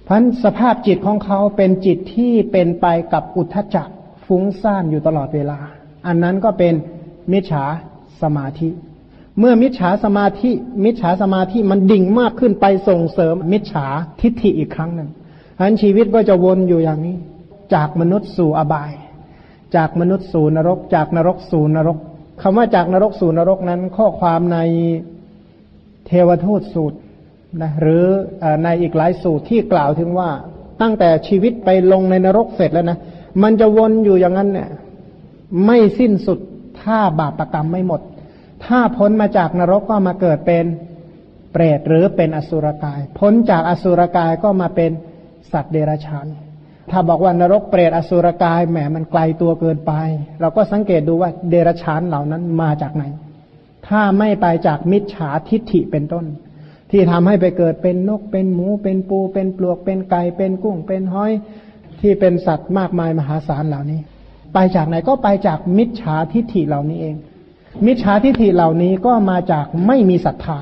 เพราะสภาพจิตของเขาเป็นจิตที่เป็นไปกับอุทธัจจะฟุ้งซ่านอยู่ตลอดเวลาอันนั้นก็เป็นมิจฉาสมาธิเมื่อมิจฉาสมาธิมันดิ่งมากขึ้นไปส่งเสริมมิจฉาทิฏฐิอีกครั้งหนึ่งเพราะฉะนั้นชีวิตก็จะวนอยู่อย่างนี้จากมนุษย์สู่อบายจากมนุษย์สู่นรกจากนรกสู่นรกคำว่าจากนรกสู่นรกนั้นข้อความในเทวทูตสูตรนะหรือในอีกหลายสูตรที่กล่าวถึงว่าตั้งแต่ชีวิตไปลงในนรกเสร็จแล้วนะมันจะวนอยู่อย่างนั้นเนี่ยไม่สิ้นสุดถ้าบาปกรรมไม่หมดถ้าพ้นมาจากนรกก็มาเกิดเป็นเปรตหรือเป็นอสุรกายพ้นจากอสุรกายก็มาเป็นสัตว์เดรัจฉานถ้าบอกว่านรกเปรตอสุรกายแหมมันไกลตัวเกินไปเราก็สังเกตดูว่าเดรัจฉานเหล่านั้นมาจากไหนถ้าไม่ไปจากมิจฉาทิฏฐิเป็นต้นที่ทำให้ไปเกิดเป็นนกเป็นหมูเป็นปูเป็นปลวกเป็นไก่เป็นกุ้งเป็นหอยที่เป็นสัตว์มากมายมหาศาลเหล่านี้ไปจากไหนก็ไปจากมิจฉาทิฏฐิเหล่านี้เองมิจฉาทิฏฐิเหล่านี้ก็มาจากไม่มีศรัทธา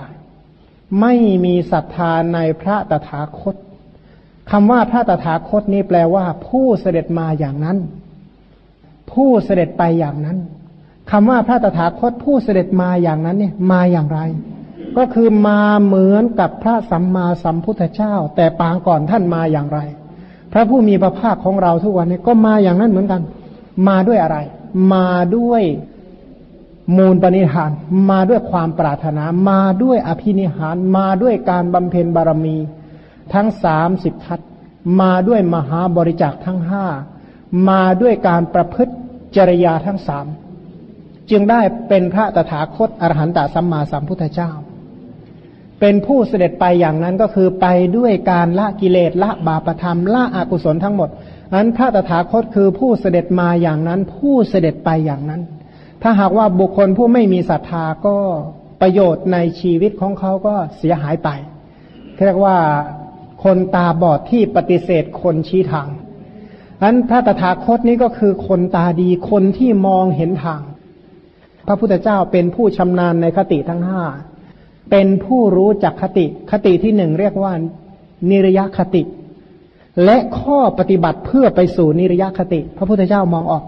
ในพระตถาคตคำว่าพระตถาคตนี้แปลว่าผู้เสด็จมาอย่างนั้นผู้เสด็จไปอย่างนั้นคำว่าพระตถาคตผู้เสด็จมาอย่างนั้นเนี่ยมาอย่างไรก็คือมาเหมือนกับพระสัมมาสัมพุทธเจ้าแต่ปางก่อนท่านมาอย่างไรพระผู้มีพระภาคของเราทุกวันนี้ก็มาอย่างนั้นเหมือนกันมาด้วยอะไรมาด้วยมูลปณิธานมาด้วยความปรารถนามาด้วยอภินิหารมาด้วยการบำเพ็ญบารมีทั้ง30ทัศมาด้วยมหาบริจาคทั้ง5มาด้วยการประพฤติจริยาทั้ง3จึงได้เป็นพระตถาคตอรหันตสัมมาสัมพุทธเจ้าเป็นผู้เสด็จไปอย่างนั้นก็คือไปด้วยการละกิเลสละบาปธรรมละอกุศลทั้งหมดนั้นพระตถาคตคือผู้เสด็จมาอย่างนั้นผู้เสด็จไปอย่างนั้นถ้าหากว่าบุคคลผู้ไม่มีศรัทธาก็ประโยชน์ในชีวิตของเขาก็เสียหายไปเรียกว่าคนตาบอดที่ปฏิเสธคนชี้ทางนั้นพระตถาคตนี้ก็คือคนตาดีคนที่มองเห็นทางพระพุทธเจ้าเป็นผู้ชำนาญในคติทั้ง5เป็นผู้รู้จักคติที่1เรียกว่านิรยคติและข้อปฏิบัติเพื่อไปสู่นิรยคติพระพุทธเจ้ามองออก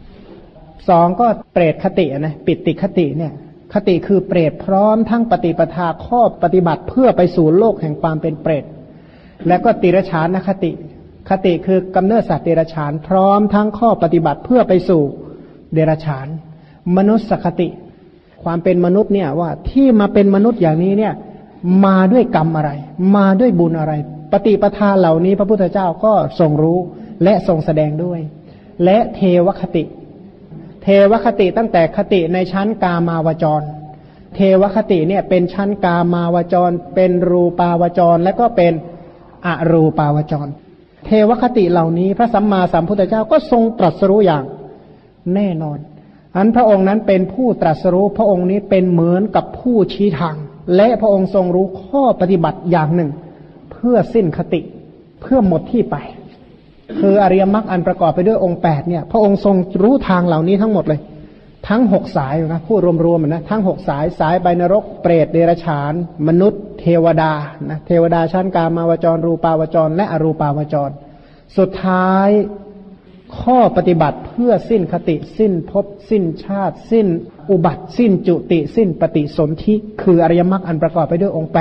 2ก็เปรตคตินะปิติคติเนี่ยคติคือเปรตพร้อมทั้งปฏิปทาข้อปฏิบัติเพื่อไปสู่โลกแห่งความเป็นเปรตและก็ติรฉานคติคือกำเนิดสัตว์เดรัจฉานพร้อมทั้งข้อปฏิบัติเพื่อไปสู่เดรัจฉานมนุษยคติความเป็นมนุษย์เนี่ยว่าที่มาเป็นมนุษย์อย่างนี้เนี่ยมาด้วยกรรมอะไรมาด้วยบุญอะไรปฏิปทาเหล่านี้พระพุทธเจ้าก็ทรงรู้และทรงแสดงด้วยและเทวคติตั้งแต่คติในชั้นกามาวจรเทวคติเนี่ยเป็นชั้นกามาวจรเป็นรูปาวจรและก็เป็นอรูปาวจรเทวคติเหล่านี้พระสัมมาสัมพุทธเจ้าก็ทรงตรัสรู้อย่างแน่นอนอันพระองค์นั้นเป็นผู้ตรัสรู้พระองค์นี้เป็นเหมือนกับผู้ชี้ทางและพระองค์ทรงรู้ข้อปฏิบัติอย่างหนึ่งเพื่อสิ้นคติเพื่อหมดที่ไปคืออริยมรรคอันประกอบไปด้วยองค์8เนี่ยพระองค์ทรงรู้ทางเหล่านี้ทั้งหมดเลยทั้ง6สายนะพูดรวมๆนะทั้ง6สายไปนรกเปรตเดรัจฉานมนุษย์เทวดานะเทวดาชั้นกามาวจรรูปาวจรและอรูปาวจรสุดท้ายข้อปฏิบัติเพื่อสิ้นคติสิ้นภพสิ้นชาติสิ้นอุบัติสิ้นจุติสิ้นปฏิสนธิคืออริยมรรคอันประกอบไปด้วยองค์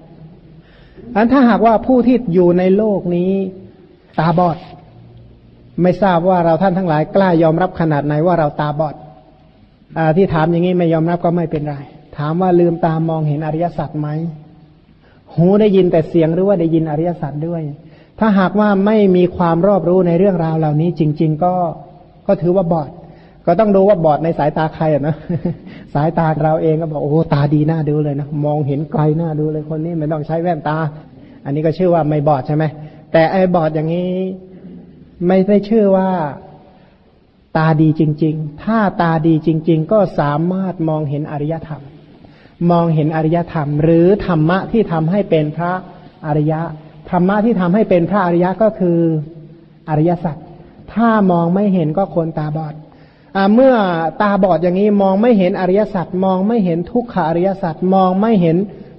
8อันถ้าหากว่าผู้ที่อยู่ในโลกนี้ตาบอดไม่ทราบว่าเราท่านทั้งหลายกล้ายอมรับขนาดไหนว่าเราตาบอดที่ถามอย่างนี้ไม่ยอมรับก็ไม่เป็นไรถามว่าลืมตามองเห็นอริยสัจไหมหูได้ยินแต่เสียงหรือว่าได้ยินอริยสัจด้วยถ้าหากว่าไม่มีความรอบรู้ในเรื่องราวเหล่านี้จริงๆก็ถือว่าบอดก็ต้องดูว่าบอดในสายตาใครนะ สายตาเราเองก็บอกโอ้ตาดีน่าดูเลยนะมองเห็นไกลน่าดูเลยคนนี้ไม่ต้องใช้แว่นตาอันนี้ก็ชื่อว่าไม่บอดใช่ไหมแต่ไอ้บอดอย่างนี้ไม่ได้ชื่อว่าตาดีจริงๆถ้าตาดีจริงๆก็สามารถมองเห็นอริยธรรมมองเห็นอริยธรรมหรือธรรมะที่ทำให้เป็นพระอริยะธรรมะที่ทำให้เป็นพระอริยะก็คืออริยสัจถ้ามองไม่เห็นก็คนตาบอดเมื่อตาบอดอย่างนี้มองไม่เห็นอริยสัจมองไม่เห็นทุกขอริยสัจมองไม่เห็น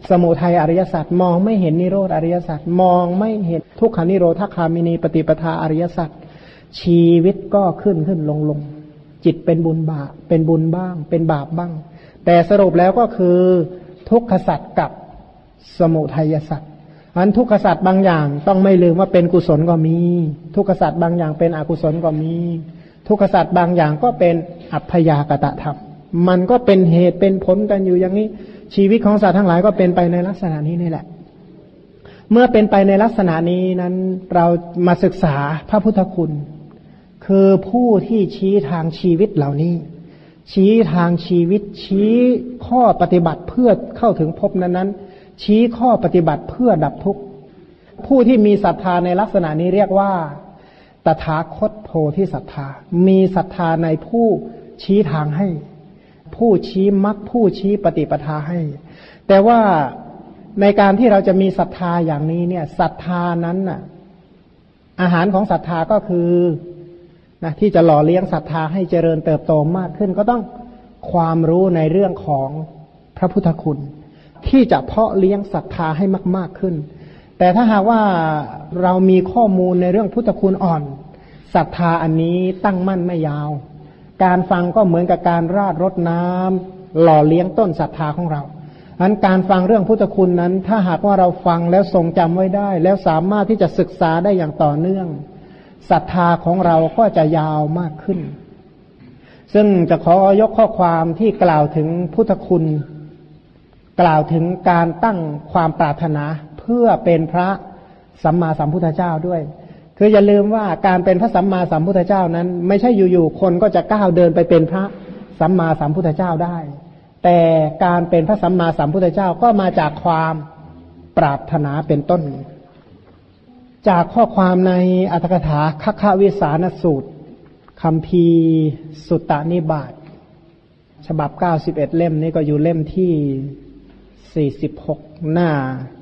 สมุทัยอริยสัจมองไม่เห็นนิโรธอริยสัจมองไม่เห็นทุกขานิโรธคามินีปฏิปทาอริยสัจชีวิตก็ขึ้นลงจิตเป็นบุญบาปเป็นบุญบ้างเป็นบาปบ้างแต่สรุปแล้วก็คือทุกขสัจกับสมุทัยสัจอันทุกขสัจบางอย่างต้องไม่ลืมว่าเป็นกุศลก็มีทุกขสัจบางอย่างเป็นอกุศลก็มีทุกขสัจบางอย่างก็เป็นอัพยากตธรรมมันก็เป็นเหตุเป็นผลกันอยู่อย่างนี้ชีวิตของสัตว์ทั้งหลายก็เป็นไปในลักษณะนี้นี่แหละเมื่อเป็นไปในลักษณะนี้นั้นเรามาศึกษาพระพุทธคุณคือผู้ที่ชี้ทางชีวิตเหล่านี้ชี้ทางชีวิตชี้ข้อปฏิบัติเพื่อเข้าถึงภพนั้นๆชี้ข้อปฏิบัติเพื่อดับทุกข์ผู้ที่มีศรัทธาในลักษณะนี้เรียกว่าตถาคตโพธิศรัทธามีศรัทธาในผู้ชี้ทางให้ผู้ชี้มรรคผู้ชี้ปฏิปทาให้แต่ว่าในการที่เราจะมีศรัทธาอย่างนี้เนี่ยศรัทธานั้นน่ะอาหารของศรัทธาก็คือนะที่จะหล่อเลี้ยงศรัทธาให้เจริญเติบโตมากขึ้นก็ต้องความรู้ในเรื่องของพระพุทธคุณที่จะเพาะเลี้ยงศรัทธาให้มากๆขึ้นแต่ถ้าหากว่าเรามีข้อมูลในเรื่องพุทธคุณอ่อนศรัทธาอันนี้ตั้งมั่นไม่ยาวการฟังก็เหมือนกับการราดรดน้ำหล่อเลี้ยงต้นศรัทธาของเราอันการฟังเรื่องพุทธคุณนั้นถ้าหากว่าเราฟังแล้วทรงจำไว้ได้แล้วสามารถที่จะศึกษาได้อย่างต่อเนื่องศรัทธาของเราก็จะยาวมากขึ้นซึ่งจะขอยกข้อความที่กล่าวถึงพุทธคุณกล่าวถึงการตั้งความปรารถนาเพื่อเป็นพระสัมมาสัมพุทธเจ้าด้วยคืออย่าลืมว่าการเป็นพระสัมมาสัมพุทธเจ้านั้นไม่ใช่อยู่ๆคนก็จะก้าวเดินไปเป็นพระสัมมาสัมพุทธเจ้าได้แต่การเป็นพระสัมมาสัมพุทธเจ้าก็มาจากความปรารถนาเป็นต้นจากข้อความในอรรถกถาคัคควิสานสูตรคัมภีร์สุตตนิบาตฉบับ91เล่มนี้ก็อยู่เล่มที่46หน้า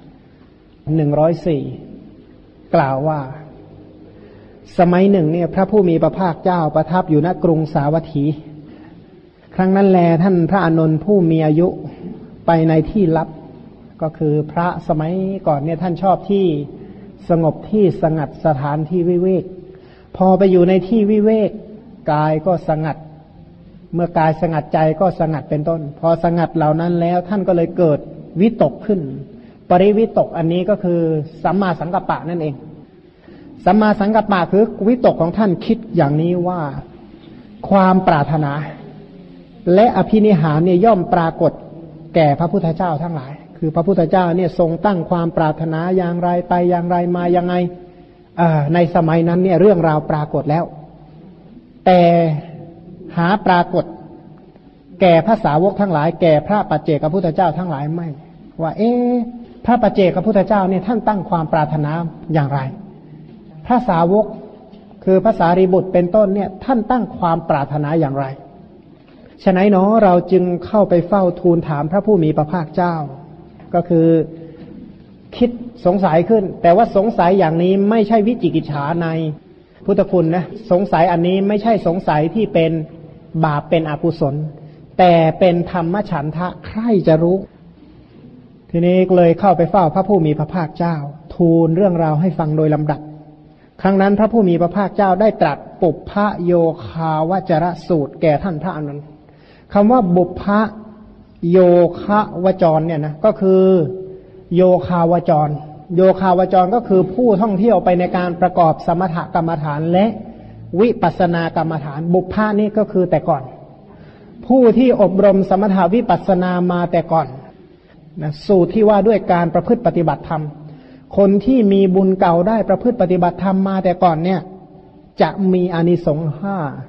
104กล่าวว่าสมัยหนึ่งเนี่ยพระผู้มีพระภาคเจ้าประทับอยู่ณกรุงสาวัตถีครั้งนั้นแลท่านพระอานนท์ผู้มีอายุไปในที่ลับก็คือพระสมัยก่อนเนี่ยท่านชอบที่สงบที่สงัดสถานที่วิเวกพอไปอยู่ในที่วิเวกกายก็สงัดเมื่อกายสงัดใจก็สงัดเป็นต้นพอสงัดเหล่านั้นแล้วท่านก็เลยเกิดวิตกขึ้นปริวิตกอันนี้ก็คือสัมมาสังกัปปะนั่นเองสัมมาสังกัปปะคือวิตกของท่านคิดอย่างนี้ว่าความปรารถนาและอภินิหารเนี่ยย่อมปรากฏแก่พระพุทธเจ้าทั้งหลายคือพระพุทธเจ้าเนี่ยทรงตั้งความปรารถนาอย่างไรไปอย่างไรมายังไงในสมัยนั้นเนี่ยเรื่องราวปรากฏแล้วแต่หาปรากฏแก่พระสาวกทั้งหลายแก่พระปัจเจกพุทธเจ้าทั้งหลายไม่ว่าพระปัจเจกพุทธเจ้าเนี่ยท่านตั้งความปรารถนาอย่างไรพระสาวกคือพระสารีบุตรเป็นต้นเนี่ยท่านตั้งความปรารถนาอย่างไรฉะนั้นเนาะเราจึงเข้าไปเฝ้าทูลถามพระผู้มีพระภาคเจ้าก็คือคิดสงสัยขึ้นแต่ว่าสงสัยอย่างนี้ไม่ใช่วิจิกิจฉาในพุทธคุณนะสงสัยอันนี้ไม่ใช่สงสัยที่เป็นบาปเป็นอกุศลแต่เป็นธรรมฉันทะใคร่จะรู้ทีนี้เลยเข้าไปเฝ้าพระผู้มีพระภาคเจ้าทูลเรื่องราวให้ฟังโดยลำดับครั้งนั้นพระผู้มีพระภาคเจ้าได้ตรัสปุพพโยคาวจรสูตรแก่ท่านพระอานนท์คำว่าบุพพโยคะวจรเนี่ยนะก็คือโยคาวจรโยคาวจรก็คือผู้ท่องเที่ยวไปในการประกอบสมถกรรมฐานและวิปัสสนากรรมฐานบุพพะนี่ก็คือแต่ก่อนผู้ที่อบรมสมถาวิปัสสนามาแต่ก่อนนะสูตรที่ว่าด้วยการประพฤติปฏิบัติธรรมคนที่มีบุญเก่าได้ประพฤติปฏิบัติธรรมมาแต่ก่อนเนี่ยจะมีอานิสงส์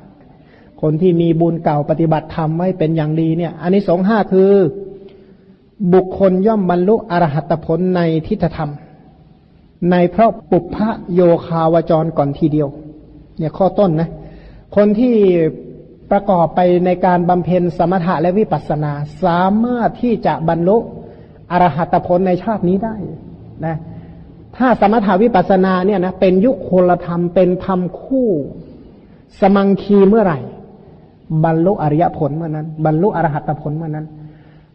5คนที่มีบุญเก่าปฏิบัติธรรมไว้เป็นอย่างดีเนี่ยอานิสงส์5คือบุคคลย่อมบรรลุอรหัตผลในทิฏฐธรรมในเพราะปุพพโยคาวจรก่อนทีเดียวเนี่ยข้อต้นนะคนที่ประกอบไปในการบำเพ็ญสมถะและวิปัสสนาสามารถที่จะบรรลุอรหัตผลในชาตินี้ได้นะถ้าสมถะวิปัสสนาเนี่ยนะเป็นยุคโคลธรรมเป็นธรรมคู่สมังคีเมื่อไหร่บรรลุอริยผลเมื่อนั้นบรรลุอรหัตผลเมื่อนั้น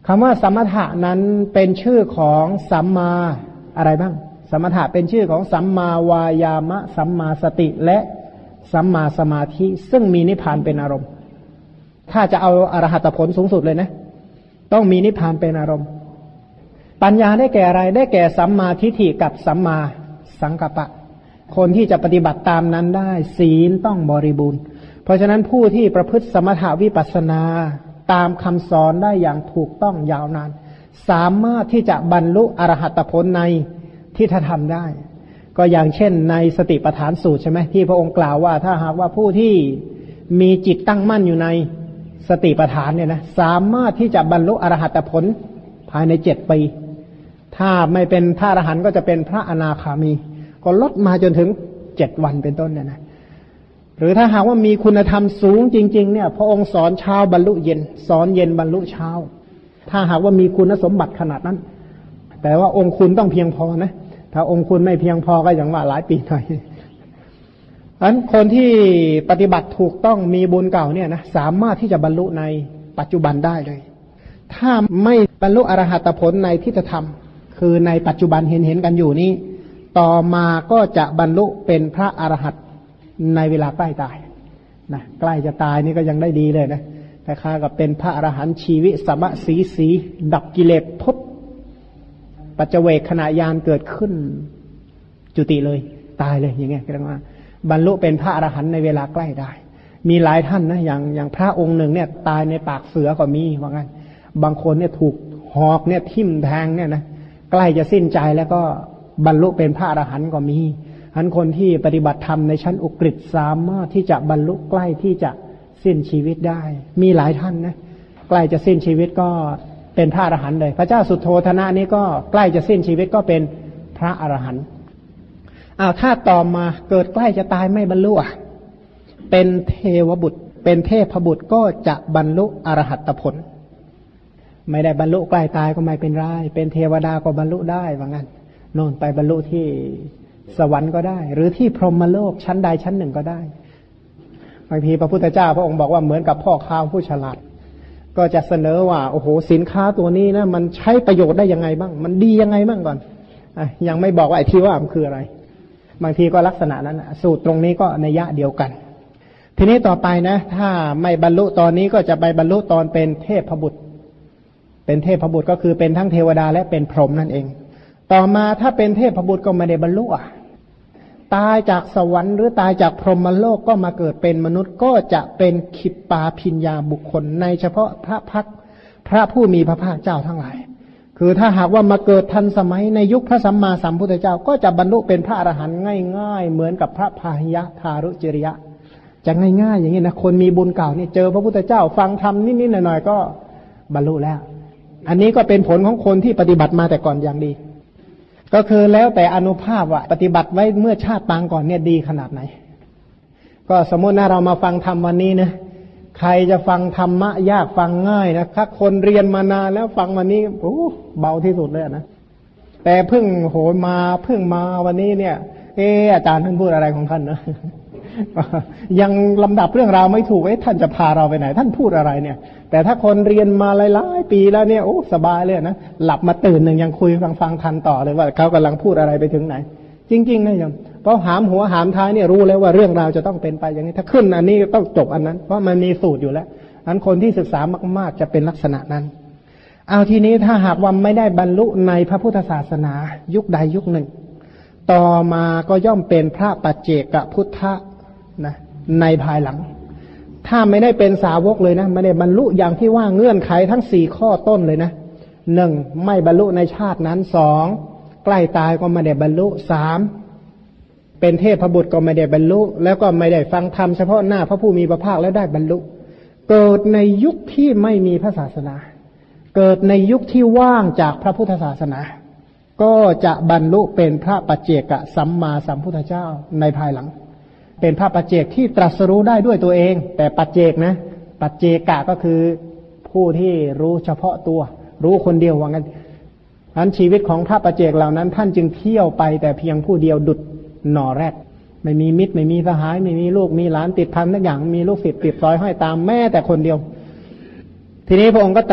คำว่าสมถะนั้นเป็นชื่อของสัมมาอะไรบ้างสมถะเป็นชื่อของสัมมาวายามะสัมมาสติและสัมมาสมาธิซึ่งมีนิพพานเป็นอารมณ์ถ้าจะเอาอรหัตผลสูงสุดเลยนะต้องมีนิพพานเป็นอารมณ์ปัญญาได้แก่อะไรได้แก่สัมมาทิฏฐิกับสัมมาสังกัปปะคนที่จะปฏิบัติตามนั้นได้ศีลต้องบริบูรณ์เพราะฉะนั้นผู้ที่ประพฤติสมถะวิปัสสนาตามคำสอนได้อย่างถูกต้องยาวนานสามารถที่จะบรรลุอรหัตผลในทิฏฐธรรมได้ก็อย่างเช่นในสติปัฏฐานสูตรใช่ไหมที่พระองค์กล่าวว่าถ้าหากว่าผู้ที่มีจิตตั้งมั่นอยู่ในสติปัฏฐานเนี่ยนะสามารถที่จะบรรลุอรหัตผลภายใน7 ปีถ้าไม่เป็นพระอรหันต์ก็จะเป็นพระอนาคามีก็ลดมาจนถึง7 วันเป็นต้นเนี่ยนะหรือถ้าหากว่ามีคุณธรรมสูงจริงๆเนี่ยพระองค์สอนเช้าบรรลุเย็นสอนเย็นบรรลุเช้าถ้าหากว่ามีคุณสมบัติขนาดนั้นแต่ว่าองค์คุณต้องเพียงพอนะถ้าองค์คุณไม่เพียงพอก็อย่างว่าหลายปีหน่อยอันคนที่ปฏิบัติถูกต้องมีบุญเก่าเนี่ยนะสามารถที่จะบรรลุในปัจจุบันได้เลยถ้าไม่บรรลุอรหัตผลในทิฏฐธรรมคือในปัจจุบันเห็นกันอยู่นี้ต่อมาก็จะบรรลุเป็นพระอรหันต์ในเวลาใกล้ตายนะใกล้จะตายนี่ก็ยังได้ดีเลยนะแต่ข้ากับเป็นพระอรหันต์ชีวิสัมมสีดับกิเลสพุทธปัจเจเวกขณะยานเกิดขึ้นจุติเลยตายเลยอย่างเงี้ยก็เรียกว่าบรรลุเป็นพระอรหันต์ในเวลาใกล้ได้มีหลายท่านนะอย่างพระองค์หนึ่งเนี่ยตายในปากเสือก็มีว่างั้นบางคนเนี่ยถูกหอกเนี่ยทิ่มแทงเนี่ยนะใกล้จะสิ้นใจแล้วก็บรรลุเป็นพระอรหันต์ก็มีอันคนที่ปฏิบัติธรรมในชั้นอุกฤษสามารถที่จะบรรลุใกล้ที่จะสิ้นชีวิตได้มีหลายท่านนะใกล้จะสิ้นชีวิตก็เป็นพระอรหันต์เลยพระเจ้าสุโธทนะนี้ก็ใกล้จะสิ้นชีวิตก็เป็นพระอรหันต์ถ้าต่อมาเกิดใกล้จะตายไม่บรรลุเป็นเทวบุตรเป็นเทพบุตรก็จะบรรลุอรหัตผลไม่ได้บรรลุใกล้ตายก็ไม่เป็นไรเป็นเทวดาก็บรรลุได้ว่างั้นโน่นไปบรรลุที่สวรรค์ก็ได้หรือที่พรหมโลกชั้นใดชั้นหนึ่งก็ได้บางทีพระพุทธเจ้าพระองค์บอกว่าเหมือนกับพ่อค้าผู้ฉลาดก็จะเสนอว่าโอ้โหสินค้าตัวนี้นะมันใช้ประโยชน์ได้ยังไงบ้างมันดียังไงบ้างก่อนยังไม่บอกว่าไอ้ที่ว่ามันคืออะไรบางทีก็ลักษณะนั้นสูตรตรงนี้ก็นัยยะเดียวกันทีนี้ต่อไปนะถ้าไม่บรรลุตอนนี้ก็จะไปบรรลุตอนเป็นเทพบุตรเป็นเทพบุตรก็คือเป็นทั้งเทวดาและเป็นพรหมนั่นเองต่อมาถ้าเป็นเทพบุตรก็ไม่ได้บรรลุตายจากสวรรค์หรือตายจากพรหมโลกก็มาเกิดเป็นมนุษย์ก็จะเป็นขิปปาภิญญาบุคคลในเฉพาะพระพักพระผู้มีพระภาคเจ้าทั้งหลายคือถ้าหากว่ามาเกิดทันสมัยในยุคพระสัมมาสัมพุทธเจ้าก็จะบรรลุเป็นพระอรหันต์ง่ายๆเหมือนกับพระพาหิยะทารุจริยะจะง่ายๆอย่างนี้นะคนมีบุญเก่าเนี่ยเจอพระพุทธเจ้าฟังธรรมนิดๆหน่อยๆก็บรรลุแล้วอันนี้ก็เป็นผลของคนที่ปฏิบัติมาแต่ก่อนอย่างดีก็คือแล้วแต่อานุภาพว่าปฏิบัติไว้เมื่อชาติปางก่อนเนี่ยดีขนาดไหนก็สมมตินะเรามาฟังธรรมวันนี้นะใครจะฟังธรรมะยากฟังง่ายนะถ้าคนเรียนมานานแล้วฟังวันนี้โอ้เบาที่สุดเลยนะแต่เพิ่งมาวันนี้เนี่ยอาจารย์ท่านพูดอะไรของท่านนะ ยังลำดับเรื่องราวไม่ถูกท่านจะพาเราไปไหนท่านพูดอะไรเนี่ยแต่ถ้าคนเรียนมาหลายๆปีแล้วเนี่ยโอ้สบายเลยนะหลับมาตื่นหนึ่งยังคุยฟังทันต่อเลยว่าเขากำลังพูดอะไรไปถึงไหนจริงๆนะโยมเพราะหามหัวหามท้ายเนี่ยรู้แล้วว่าเรื่องราวจะต้องเป็นไปอย่างนี้ถ้าขึ้นอันนี้ต้องจบอันนั้นเพราะมันมีสูตรอยู่แล้วอันคนที่ศึกษามากๆจะเป็นลักษณะนั้นเอาทีนี้ถ้าหากว่าไม่ได้บรรลุในพระพุทธศาสนายุคใดยุคหนึ่งต่อมาก็ย่อมเป็นพระปัจเจกพุทธะนะในภายหลังถ้าไม่ได้เป็นสาวกเลยนะไม่ได้บรรลุอย่างที่ว่าเงื่อนไขทั้ง4ข้อต้นเลยนะ1ไม่บรรลุในชาตินั้น2ใกล้ตายก็ไม่ได้บรรลุ3เป็นเทพบุตรก็ไม่ได้บรรลุแล้วก็ไม่ได้ฟังธรรมเฉพาะหน้าพระผู้มีพระภาคแล้วได้บรรลุเกิดในยุคที่ไม่มีพระศาสนาเกิดในยุคที่ว่างจากพระพุทธศาสนาก็จะบรรลุเป็นพระปัจเจกสัมมาสัมพุทธเจ้าในภายหลังเป็นพระปัจเจกที่ตรัสรู้ได้ด้วยตัวเองแต่ปัจเจกนะปัจเจกะก็คือผู้ที่รู้เฉพาะตัวรู้คนเดียวว่างั้นอันชีวิตของพระปัจเจกเหล่านั้นท่านจึงเที่ยวไปแต่เพียงผู้เดียวดุจหน่อแรกไม่มีมิตรไม่มีสหายไม่มีลูกมีหลานติดพันทุกอย่างมีลูกศิษย์ติดซอยห้อยตามแม้แต่คนเดียวทีนี้พระองค์ก็ตรัส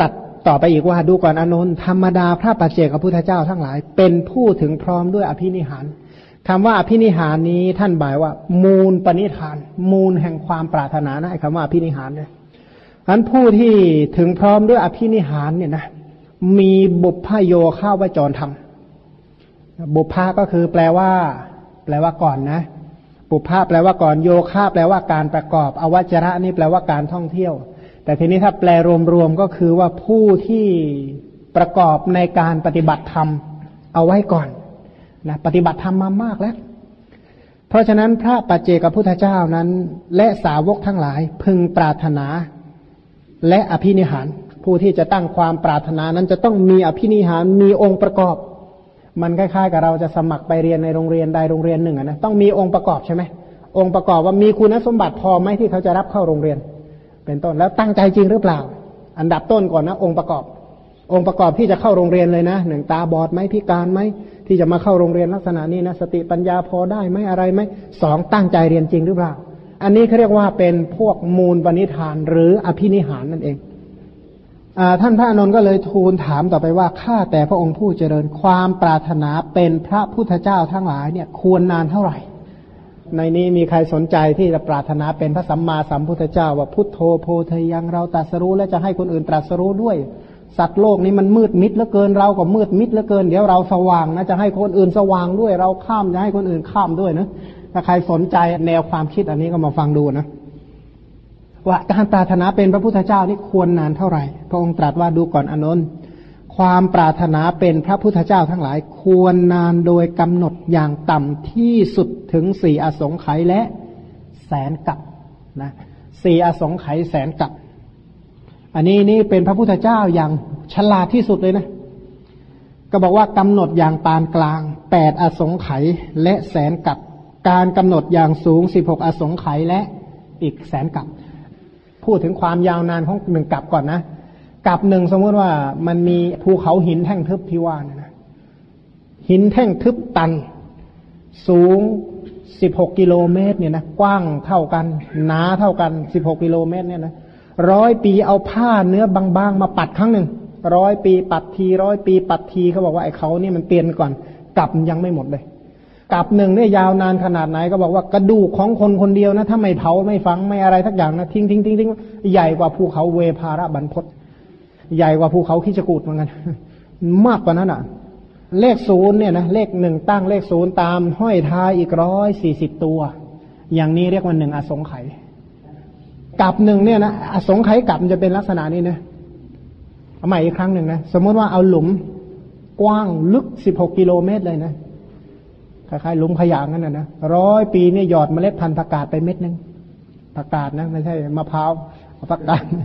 ต่อไปอีกว่าดูก่อนอานนท์ธรรมดาพระปัจเจกพุทธเจ้าทั้งหลายเป็นผู้ถึงพร้อมด้วยอภินิหารคำว่าอภินิหารนี้ท่านหมายว่ามูลปณิธานมูลแห่งความปรารถนานะคำว่าอภินิหารเนี่ยอันผู้ที่ถึงพร้อมด้วยอภินิหารเนี่ยนะมีบุพพโยข้าวจรธรรมบุพพะก็คือแปลว่าก่อนนะบุพพะแปลว่าก่อนโยคะแปลว่าการประกอบอวัจระนี่แปลว่าการท่องเที่ยวแต่ทีนี้ถ้าแปลรวมๆก็คือว่าผู้ที่ประกอบในการปฏิบัติธรรมเอาไว้ก่อนนะปฏิบัติธรรมมามากแล้วเพราะฉะนั้นพระปัจเจกพุทธเจ้านั้นและสาวกทั้งหลายพึงปรารถนาและอภินิหารผู้ที่จะตั้งความปรารถนานั้นจะต้องมีอภินิหารมีองค์ประกอบมันคล้ายๆกับเราจะสมัครไปเรียนในโรงเรียนใดโรงเรียนหนึ่งนะต้องมีองค์ประกอบใช่ไหมองค์ประกอบว่ามีคุณสมบัติพอไหมที่เขาจะรับเข้าโรงเรียนเป็นต้นแล้วตั้งใจจริงหรือเปล่าอันดับต้นก่อนนะองค์ประกอบที่จะเข้าโรงเรียนเลยนะหนึ่งตาบอดไหมพิการไหมที่จะมาเข้าโรงเรียนลักษณะนี้นะสติปัญญาพอได้ไหมอะไรไหมสองตั้งใจเรียนจริงหรือเปล่าอันนี้เขาเรียกว่าเป็นพวกมูลปณิธานหรืออภินิหารนั่นเองท่านพระอานนท์ก็เลยทูลถามต่อไปว่าข้าแต่พระองค์ผู้เจริญความปรารถนาเป็นพระพุทธเจ้าทั้งหลายเนี่ยควรนานเท่าไหร่ในนี้มีใครสนใจที่จะปรารถนาเป็นพระสัมมาสัมพุทธเจ้าว่าพุทโธโพธิยังเราตรัสรู้และจะให้คนอื่นตรัสรู้ด้วยสัตว์โลกนี้มันมืดมิดเหลือเกินเราก็มืดมิดเหลือเกินเดี๋ยวเราสว่างนะจะให้คนอื่นสว่างด้วยเราข้ามจะให้คนอื่นข้ามด้วยนะถ้าใครสนใจแนวความคิดอันนี้ก็มาฟังดูนะว่าการปรารถนาเป็นพระพุทธเจ้านี่ควรนานเท่าไหร่พระองค์ตรัสว่าดูก่อนอานนท์ความปรารถนาเป็นพระพุทธเจ้าทั้งหลายควรนานโดยกำหนดอย่างต่ำที่สุดถึง4 อสงไขยและแสนกัปนะ4 อสงไขยแสนกัปอันนี้นี่เป็นพระพุทธเจ้าอย่างฉลาดที่สุดเลยนะก็บอกว่ากำหนดอย่างปานกลาง8 อสงไขยและแสนกัปการกำหนดอย่างสูง16 อสงไขยและอีกแสนกัปพูดถึงความยาวนานของ1 กัปก่อนนะกัปหนึ่งสมมติว่ามันมีภูเขาหินแท่งทึบที่ว่านะหินแท่งทึบตันสูง16 กิโลเมตรเนี่ยนะกว้างเท่ากันหนาเท่ากัน16 กิโลเมตรเนี่ยนะ100 ปีเอาผ้าเนื้อบางๆมาปัดครั้งหนึ่ง100 ปีปัดที100 ปีปัดทีเขาบอกว่าไอ้เขานี่มันเตียนก่อนกัปยังไม่หมดเลยกัปหนึ่งเนี่ยยาวนานขนาดไหนก็บอกว่ากระดูกของคนคนเดียวนะถ้าไม่เผาไม่ฝังไม่อะไรทักอย่างนะทิ้งใหญ่กว่าภูเขาเวภาระบรรพตใหญ่กว่าภูเขาคิจกูฏเหมือนกันมากกว่านั้นอ่ะเลข0เนี่ยนะเลข1ตั้งเลข0ตามห้อยท้ายอีก140 ตัวอย่างนี้เรียกว่า1 อสงไขยกับหนึ่งเนี่ยนะอสงไขยกับมันจะเป็นลักษณะนี้นะเอาใหม่อีกครั้งหนึ่งนะสมมติว่าเอาหลุมกว้างลึก16 กิโลเมตรเลยนะคล้ายๆหลุมขยะนั่นนะ100 ปีเนี่ยหยอดเมล็ดพันธุ์ผักกาดไปเม็ดนึงผักกาดนะไม่ใช่มะพร้าวผักกาด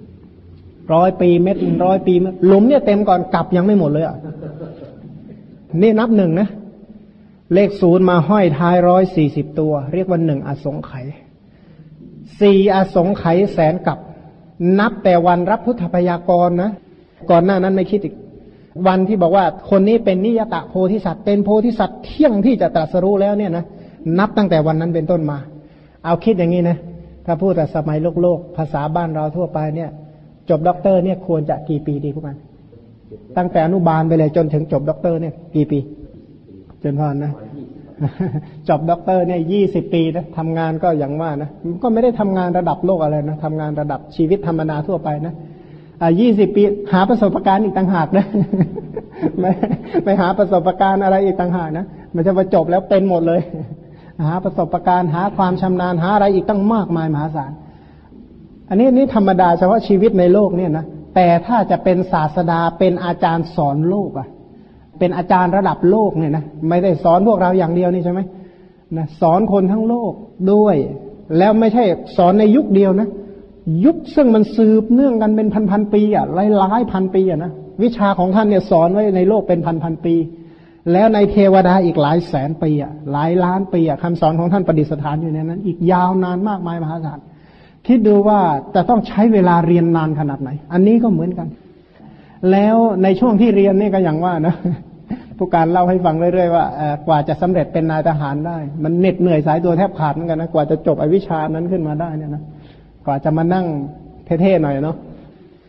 100 ปีเม็ด100 ปีหลุมเนี่ยเต็มก่อนกลับยังไม่หมดเลยอ่ะนี่นับ1นะเลข0มาห้อยท้าย140 ตัวเรียกว่า1 อสงไขย4 อสงไขยแสนกับนับแต่วันรับพุทธพยากรนะก่อนหน้านั้นไม่คิดอีกวันที่บอกว่าคนนี้เป็นนิยตะโพธิสัตว์เป็นโพธิสัตว์เที่ยงที่จะตรัสรู้แล้วเนี่ยนะนับตั้งแต่วันนั้นเป็นต้นมาเอาคิดอย่างนี้นะถ้าพูดแต่สมัยโลกภาษาบ้านเราทั่วไปเนี่ยจบด็อกเตอร์เนี่ยควรจะกี่ปีดีพวกมันตั้งแต่อนุบาลไปเลยจนถึงจบด็อกเตอร์เนี่ยกี่ปีจนพอนะจบด็อกเตอร์เนี่ย20 ปีนะทำงานก็อย่างว่านะก็ไม่ได้ทำงานระดับโลกอะไรนะทำงานระดับชีวิตธรรมดาทั่วไปนะ20 ปีหาประสบการณ์อีกต่างหากนะไม่หาประสบการณ์อะไรอีกต่างหากนะมันจะมาจบแล้วเป็นหมดเลยหาประสบการณ์หาความชำนาญหาอะไรอีกตั้งมากมายมหาศาลอันนี้ธรรมดาเฉพาะชีวิตในโลกเนี่ยนะแต่ถ้าจะเป็นศาสดาเป็นอาจารย์สอนโลกอ่ะเป็นอาจารย์ระดับโลกเนี่ยนะไม่ได้สอนพวกเราอย่างเดียวนี่ใช่ไหมนะสอนคนทั้งโลกด้วยแล้วไม่ใช่สอนในยุคเดียวนะยุคซึ่งมันสืบเนื่องกันเป็นพันปีอ่ะหลายพันปีอ่ะนะวิชาของท่านเนี่ยสอนไว้ในโลกเป็นพันปีแล้วในเทวดาอีกหลายแสนปีอ่ะหลายล้านปีอ่ะคำสอนของท่านประดิษฐานอยู่ในนั้นอีกยาวนานมากมายมหาศาลคิดดูว่าจะต้องใช้เวลาเรียนนานขนาดไหนอันนี้ก็เหมือนกันแล้วในช่วงที่เรียนนี่ก็อย่างว่านะผู้การเล่าให้ฟังเรื่อยๆว่ากว่าจะสำเร็จเป็นนายทหารได้มันเหน็ดเหนื่อยสายตัวแทบขาดเหมือนกันนะกว่าจะจบวิชานั้นขึ้นมาได้เนี่ยนะกว่าจะมานั่งเท่ๆหน่อยเนาะ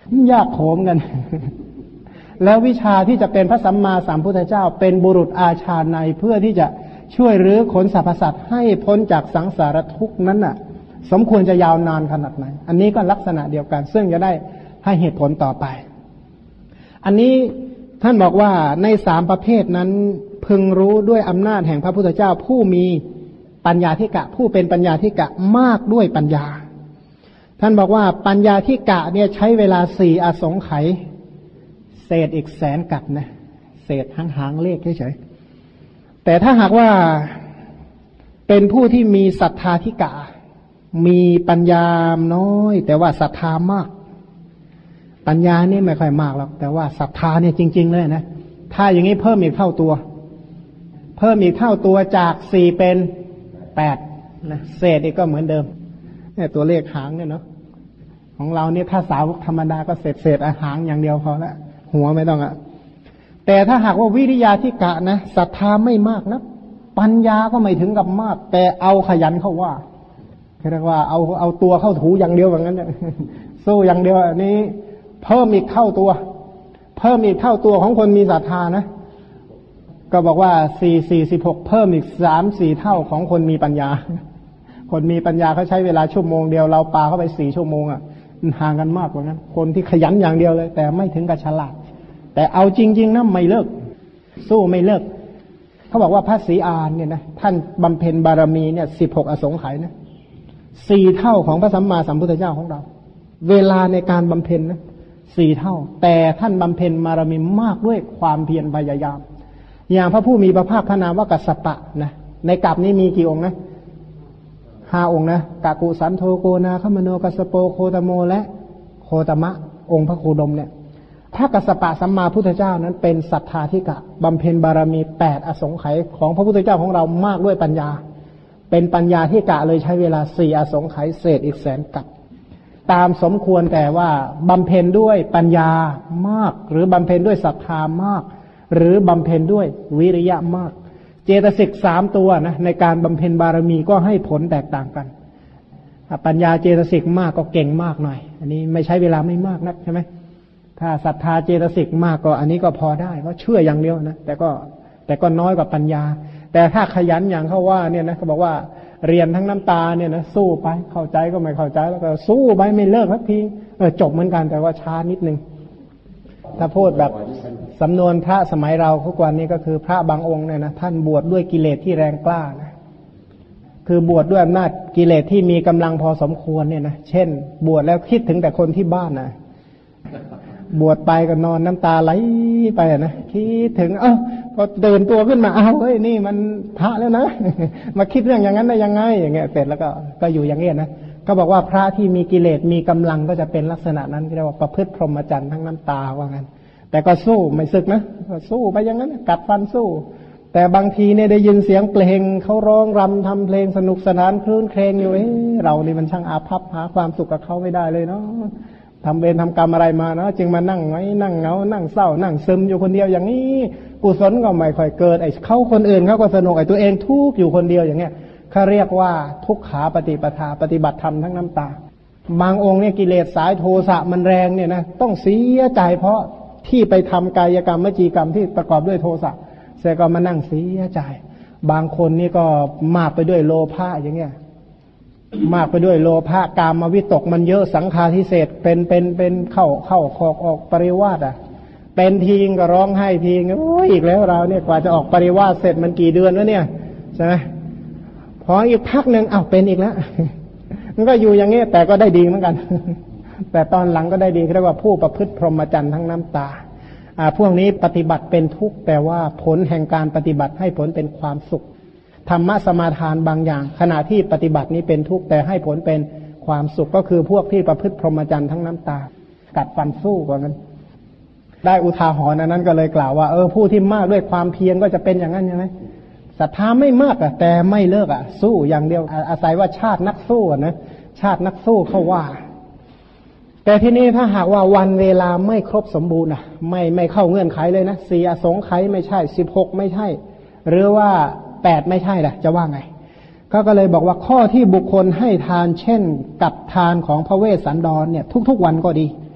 ยากโขมกัน แล้ววิชาที่จะเป็นพระสัมมาสัมพุทธเจ้าเป็นบุรุษอาชาในเพื่อที่จะช่วยรื้อขนสรรพสัตว์ให้พ้นจากสังสารทุกข์นั้นน่ะสมควรจะยาวนานขนาดไหนอันนี้ก็ลักษณะเดียวกันซึ่งจะได้ให้เหตุผลต่อไปอันนี้ท่านบอกว่าใน3ประเภทนั้นพึงรู้ด้วยอำนาจแห่งพระพุทธเจ้าผู้มีปัญญาธิกะผู้เป็นปัญญาธิกะมากด้วยปัญญาท่านบอกว่าปัญญาธิกะเนี่ยใช้เวลา4อสงไขยเศษอีกแสนกับนะเศษหางเลขเฉยๆแต่ถ้าหากว่าเป็นผู้ที่มีศรัทธาธิกะมีปัญญาน้อยแต่ว่าศรัทธามากปัญญานี่ไม่ค่อยมากหรอกแต่ว่าศรัทธาเนี่ยจริงๆเลยนะถ้าอย่างนี้เพิ่มอีกเท่าตัวเพิ่มอีกเท่าตัวจาก4เป็น8นะเศษอีกก็เหมือนเดิมเนี่ยตัวเลขหางเนี่ยเนาะของเราเนี่ยถ้าสาวธรรมดาก็เศษหางอย่างเดียวพอละหัวไม่ต้องอะแต่ถ้าหากว่าวิริยาธิกะนะศรัทธาไม่มากนะปัญญาก็ไม่ถึงกับมากแต่เอาขยันเข้าว่าเรียกว่าเอาตัวเข้าถูอย่างเดียวแบบนั้นเนี่ยสู้อย่างเดียวอันนี้เพิ่มอีกเท่าตัวเพิ่มอีกเท่าตัวของคนมีศรัทธานะก็บอกว่า446เพิ่มอีก3-4เท่าของคนมีปัญญาคนมีปัญญาเขาใช้เวลาชั่วโมงเดียวเราปาเข้าไป4ชั่วโมงอ่ะห่างกันมากกว่านั้นคนที่ขยันอย่างเดียวเลยแต่ไม่ถึงกับฉลาดแต่เอาจริงๆนะไม่เลิกสู้ไม่เลิกเขาบอกว่าพระศรีอานเนี่ยนะท่านบำเพ็ญบารมีเนี่ย16อสงไขยนะ4เท่าของพระสัมมาสัมพุทธเจ้าของเราเวลาในการบำเพ็ญนะ4เท่าแต่ท่านบำเพ็ญบารมีมากด้วยความเพียรพยายามอย่างพระผู้มีพระภาคพระนามว่ากัสสปะนะในกัปนี้มีกี่องค์นะ5องค์นะกากุสันโธโกนาคมโนกัสสโปโคตโมและโคตมะองค์พระโคดมเนี่ยถ้ากัสสปะสัมมาพุทธเจ้านั้นเป็นศรัทธาธิกะบำเพ็ญบารมี8อสงไขยของพระพุทธเจ้าของเรามากด้วยปัญญาเป็นปัญญาธิกะเลยใช้เวลา4อสงไขยเศษอีกแสนกับตามสมควรแต่ว่าบำเพ็ญด้วยปัญญามากหรือบำเพ็ญด้วยศรัทธามากหรือบำเพ็ญด้วยวิริยะมากเจตสิก3ตัวนะในการบำเพ็ญบารมีก็ให้ผลแตกต่างกันปัญญาเจตสิกมากก็เก่งมากหน่อยอันนี้ไม่ใช้เวลาไม่มากนักใช่ไหมถ้าศรัทธาเจตสิกมากก็อันนี้ก็พอได้เพราะเชื่ออย่างเดียวนะแต่ก็น้อยกว่าปัญญาแต่ถ้าขยันอย่างเขาว่าเนี่ยนะเขาบอกว่าเรียนทั้งน้ำตาเนี่ยนะสู้ไปเข้าใจก็ไม่เข้าใจแล้วก็สู้ไปไม่เลิกสักทีจบเหมือนกันแต่ว่าช้านิดนึงถ้าพูดแบบสำนวนพระสมัยเราทุกวันนี้ก็คือพระบางองค์เนี่ยนะท่านบวชด้วยกิเลสที่แรงกล้านะคือบวชด้วยอำนาจกิเลสที่มีกำลังพอสมควรเนี่ยนะเช่นบวชแล้วคิดถึงแต่คนที่บ้านนะบวชไปก็นอนน้ำตาไหลไปนะคิดถึงพอเดินตัวขึ้นมาเฮ้ยนี่มันพระแล้วนะมาคิดเรื่องอย่างนั้นได้ยังไงอย่างเงี้ยเสร็จแล้วก็อยู่อย่างเงี้ยนะก็บอกว่าพระที่มีกิเลสมีกำลังก็จะเป็นลักษณะนั้นเรียกว่าประพฤติพรหมจรรย์ทั้งน้ำตาว่างั้นแต่ก็สู้ไม่สึกนะก็สู้ไปอย่างนั้นกัดฟันสู้แต่บางทีเนี่ยได้ยินเสียงเพลงเขาร้องรำทำเพลงสนุกสนานคลื่นเครงอยู่เรานี่มันช่างอาภัพหาความสุขกับเขาไม่ได้เลยเนาะทำเวรทำกรรมอะไรมาเนาะจึงมานั่งไว้นั่งเหงานั่งเศร้านั่งซึมอยู่คนเดียวอย่างนี้กุศลก็ไม่ค่อยเกิดเขาคนอื่นเขาก็สนุกตัวเองทุกข์อยู่คนเดียวอย่างเงี้ยเขาเรียกว่าทุกขาปฏิปทาปฏิบัติธรรมทั้งน้ำตาบางองค์เนี่ยกิเลสสายโทสะมันแรงเนี่ยนะต้องเสียใจเพราะที่ไปทำกายกรรมวจีกรรมที่ประกอบด้วยโทสะเสร็จก็มานั่งเสียใจบางคนนี่ก็มากไปด้วยโลภะอย่างเงี้ยมากไปด้วยโลภะกามวิตกมันเยอะสังฆาทิเศษเป็นเข้าออกปริวาสเป็นทีงก็ร้องไห้ทีงโอ้ยอีกแล้วเราเนี่ยกว่าจะออกปริวาสเสร็จมันกี่เดือนแล้วเนี่ยใช่ไหมพออีกพักหนึ่งเป็นอีกแล้วมันก็อยู่อย่างเงี้ยแต่ก็ได้ดีเหมือนกันแต่ตอนหลังก็ได้ดีเรียกว่าผู้ประพฤติพรหมจรรย์ทั้งน้ำตาพวกนี้ปฏิบัติเป็นทุกข์แต่ว่าผลแห่งการปฏิบัติให้ผลเป็นความสุขธรรมะสมาทานบางอย่างขณะที่ปฏิบัตินี้เป็นทุกข์แต่ให้ผลเป็นความสุขก็คือพวกที่ประพฤติพรหมจรรย์ทั้งน้ำตากัดฟันสู้ว่างั้นได้อุทาหรณ์นั้นก็เลยกล่าวว่าผู้ที่มากด้วยความเพียรก็จะเป็นอย่างนั้นใช่ไหมศรัทธาไม่มากแต่ไม่เลิกสู้อย่างเดียวอาศัยว่าชาตินักสู้นะชาตินักสู้เขาว่าแต่ที่นี้ถ้าหากว่าวันเวลาไม่ครบสมบูรณ์ไม่เข้าเงื่อนไขเลยนะ4อสงไขยไม่ใช่16ไม่ใช่หรือว่า8ไม่ใช่ล่ะจะว่าไงก็เลยบอกว่าข้อที่บุคคลให้ทานเช่นกับทานของพระเวสสันดรเนี่ยทุกๆวันก็ดี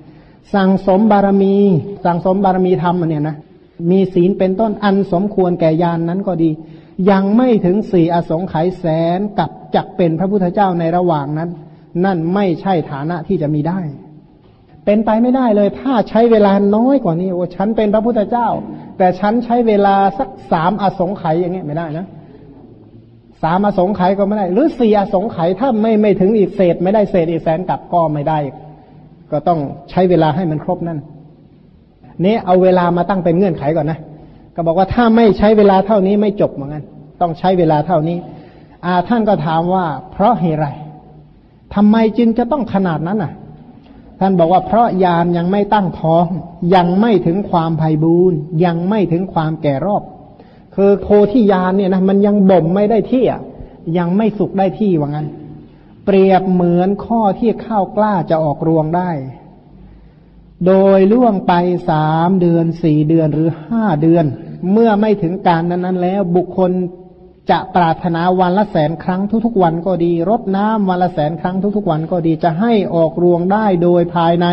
สั่งสมบารมีสั่งสมบารมีธรรมเนี่ยนะมีศีลเป็นต้นอันสมควรแก่ญาณ นั้นก็ดียังไม่ถึง4 อสงไขยแสนกับจักเป็นพระพุทธเจ้าในระหว่างนั้นนั่นไม่ใช่ฐานะที่จะมีได้เป็นไปไม่ได้เลยถ้าใช้เวลาน้อยกว่านี้โอ้ฉันเป็นพระพุทธเจ้าแต่ฉันใช้เวลาสัก3 อสงไขยอย่างเงี้ยไม่ได้นะ3 อสงไขยก็ไม่ได้หรือ4 อสงไขยถ้าไม่ถึงอีกเศษไม่ได้เศษอีกแสนกับก็ไม่ได้ก็ต้องใช้เวลาให้มันครบนั่นนี่เอาเวลามาตั้งเป็นเงื่อนไขก่อนนะก็บอกว่าถ้าไม่ใช้เวลาเท่านี้ไม่จบเหมือนกันต้องใช้เวลาเท่านี้ท่านก็ถามว่าเพราะเหตุไรทำไมจึงจะต้องขนาดนั้นท่านบอกว่าเพราะญาณยังไม่ตั้งท้องยังไม่ถึงความไพบูรณ์ยังไม่ถึงความแก่รอบคือโพธิญาณเนี่ยนะมันยังบ่มไม่ได้ที่ยังไม่สุกได้ที่ว่างั้นเปรียบเหมือนข้อที่ข้าวกล้าจะออกรวงได้โดยล่วงไป3 เดือน4 เดือนหรือ5 เดือนเมื่อไม่ถึงการนั้นแล้วบุคคลจะปรารถนาวันละ100,000 ครั้งทุกๆวันก็ดีรดน้ำวันละ100,000 ครั้งทุกๆวันก็ดีจะให้ออกรวงได้โดยภายใน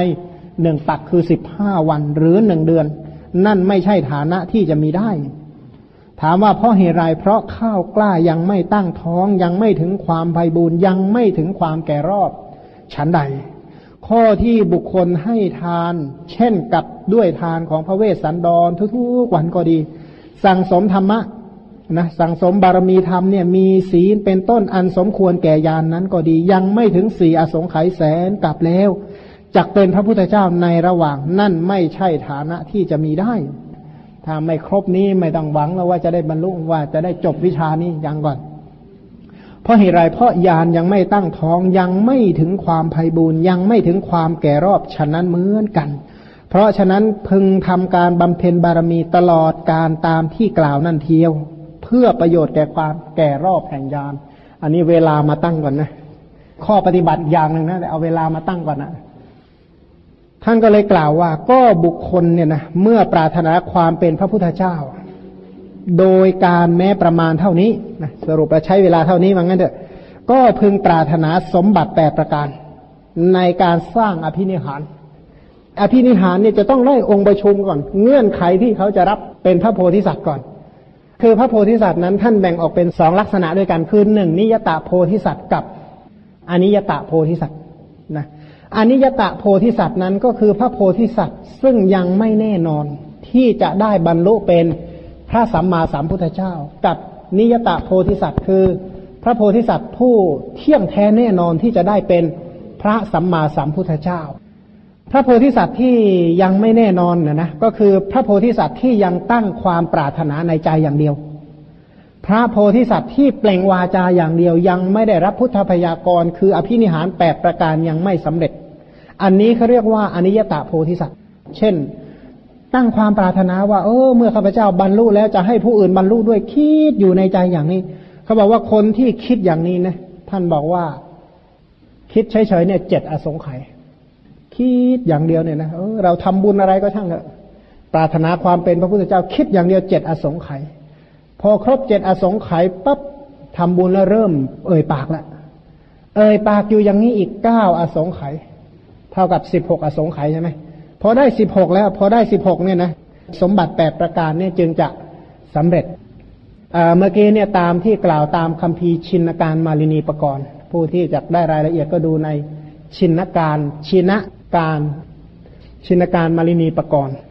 1 ปักคือ15 วันหรือ1 เดือนนั่นไม่ใช่ฐานะที่จะมีได้ถามว่าเพราะเหตุไรเพราะข้าวกล้ายังไม่ตั้งท้องยังไม่ถึงความไพบูรณ์ยังไม่ถึงความแก่รอบฉันใดข้อที่บุคคลให้ทานเช่นกับด้วยทานของพระเวสสันดรทุกๆวันก็ดีสั่งสมธรรมะนะสั่งสมบารมีธรรมเนี่ยมีศีลเป็นต้นอันสมควรแก่ญาณ นั้นก็ดียังไม่ถึง4 อสงไขยแสนกับแล้วจักเป็นพระพุทธเจ้าในระหว่างนั่นไม่ใช่ฐานะที่จะมีได้ถ้าไม่ครบนี้ไม่ต้องหวังแล้วว่าจะได้บรรลุว่าจะได้จบวิชานี้ยังก่อนเพราะเหตุไรเพราะญาณยังไม่ตั้งท้องยังไม่ถึงความไพบูรณ์ยังไม่ถึงความแก่รอบฉะนั้นเหมือนกันเพราะฉะนั้นพึงทำการบำเพ็ญบารมีตลอดการตามที่กล่าวนั่นเทียวเพื่อประโยชน์แก่ความแก่รอบแห่งญาณอันนี้เวลามาตั้งก่อนนะข้อปฏิบัติอย่างหนึ่งนะแต่เอาเวลามาตั้งก่อนนะท่านก็เลยกล่าวว่าก็บุคคลเนี่ยนะเมื่อปรารถนาความเป็นพระพุทธเจ้าโดยการแม้ประมาณเท่านี้นะสรุปว่าใช้เวลาเท่านี้ว่างั้นเถอะก็พึงปรารถนาสมบัติ8 ประการในการสร้างอภินิหารเนี่ยจะต้องได้องค์ประชุมก่อนเงื่อนไขที่เขาจะรับเป็นพระโพธิสัตว์ก่อนคือพระโพธิสัตว์นั้นท่านแบ่งออกเป็น2 ลักษณะด้วยกันคือ1นิยตโพธิสัตว์กับอนิยตโพธิสัตว์นะอนิยตโพธิสัตว์นั้นก็คือพระโพธิสัตว์ซึ่งยังไม่แน่นอนที่จะได้บรรลุเป็นพระสัมมาสัมพุทธเจ้ากับนิยตโพธิสัตว์คือพระโพธิสัตว์ผู้เที่ยงแท้แน่นอนที่จะได้เป็นพระสัมมาสัมพุทธเจ้าพระโพธิสัตว์ที่ยังไม่แน่นอนนะก็คือพระโพธิสัตว์ที่ยังตั้งความปรารถนาในใจอย่างเดียวพระโพธิสัตว์ที่เปล่งวาจาอย่างเดียวยังไม่ได้รับพุทธพยากรณ์คืออภินิหาร8 ประการยังไม่สำเร็จอันนี้เขาเรียกว่าอนิยตโพธิสัตว์เช่นตั้งความปรารถนาว่าเมื่อข้าพเจ้าบรรลุแล้วจะให้ผู้อื่นบรรลุด้วยคิดอยู่ในใจอย่างนี้เขาบอกว่าคนที่คิดอย่างนี้นะท่านบอกว่าคิดเฉยๆเนี่ย7 อสงไขยคิดอย่างเดียวเนี่ยนะเราทำบุญอะไรก็ช่างเถอะปรารถนาความเป็นพระพุทธเจ้าคิดอย่างเดียว7 อสงไขยพอครบ7 อสงไขยปั๊บทำบุญแล้วเริ่มเอ่ยปากละปากอยู่อย่างนี้อีก9 อสงไขยเท่ากับ16 อสงไขยใช่ไหมพอได้16แล้วพอได้16เนี่ยนะสมบัติ8 ประการเนี่ยจึงจะสำเร็จเมื่อกี้เนี่ยตามที่กล่าวตามคัมภีร์ชินการมาลินีปกรณ์ผู้ที่จะได้รายละเอียดก็ดูในชินการมาลินีปกรณ์